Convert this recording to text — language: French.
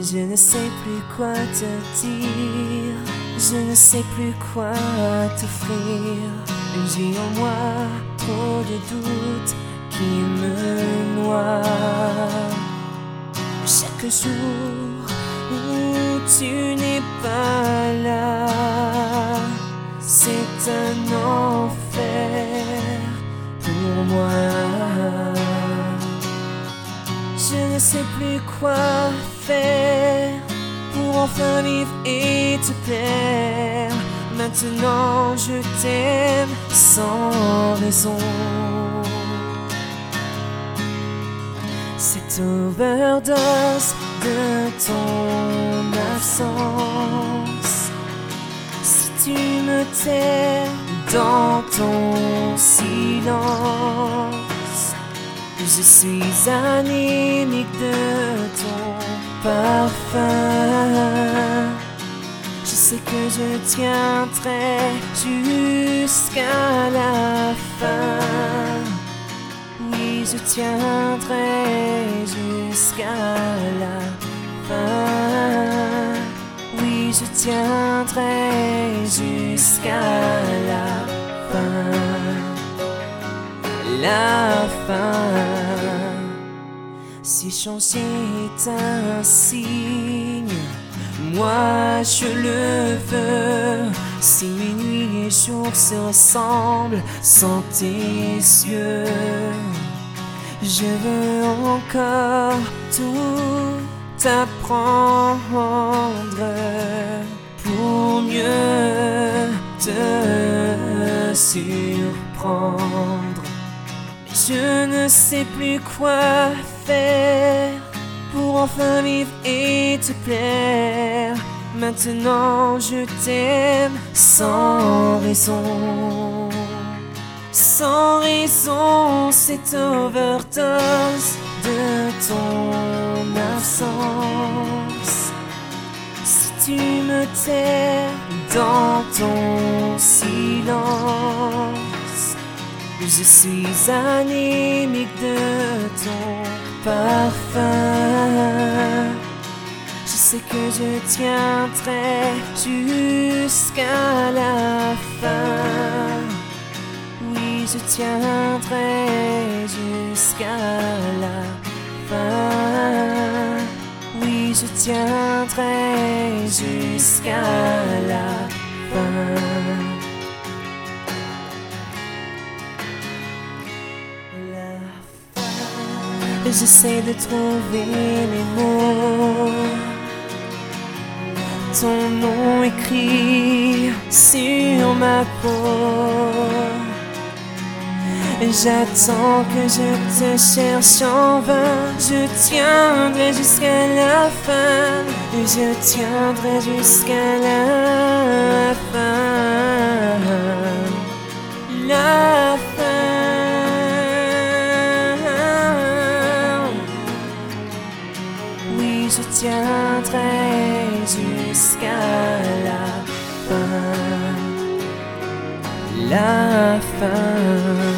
Je ne sais plus quoi te dire, je ne sais plus quoi t'offrir. J'ai en moi trop de doutes qui me noient. Chaque jour où tu n'es pas là, c'est un enfer pour moi. Je ne sais plus quoi faire pour enfin vivre et te plaire. Maintenant je t'aime sans raison. Cette overdose de ton absence, si tu me tais dans ton silence, je suis anémique de ton parfum. Je sais que je tiendrai jusqu'à la fin. Oui, je tiendrai jusqu'à la fin. Oui, je tiendrai jusqu'à la fin. La fin. Si changer est un signe, moi je le veux. Si mes nuits et jours se ressemblent sans tes yeux, je veux encore tout apprendre pour mieux te surprendre. Je ne sais plus quoi faire pour enfin vivre et te plaire. Maintenant je t'aime sans raison. Sans raison, cette overdose de ton absence. Si tu me tais dans ton silence, je suis anémique de ton parfum. Je sais que je tiendrai jusqu'à la fin. Oui, je tiendrai jusqu'à la fin. Oui, je tiendrai jusqu'à la fin. J'essaie de trouver les mots, ton nom écrit sur ma peau. J'attends que je te cherche en vain. Je tiendrai jusqu'à la fin. Je tiendrai jusqu'à la fin. La fin. Oui, je tiendrai jusqu'à la fin. La fin.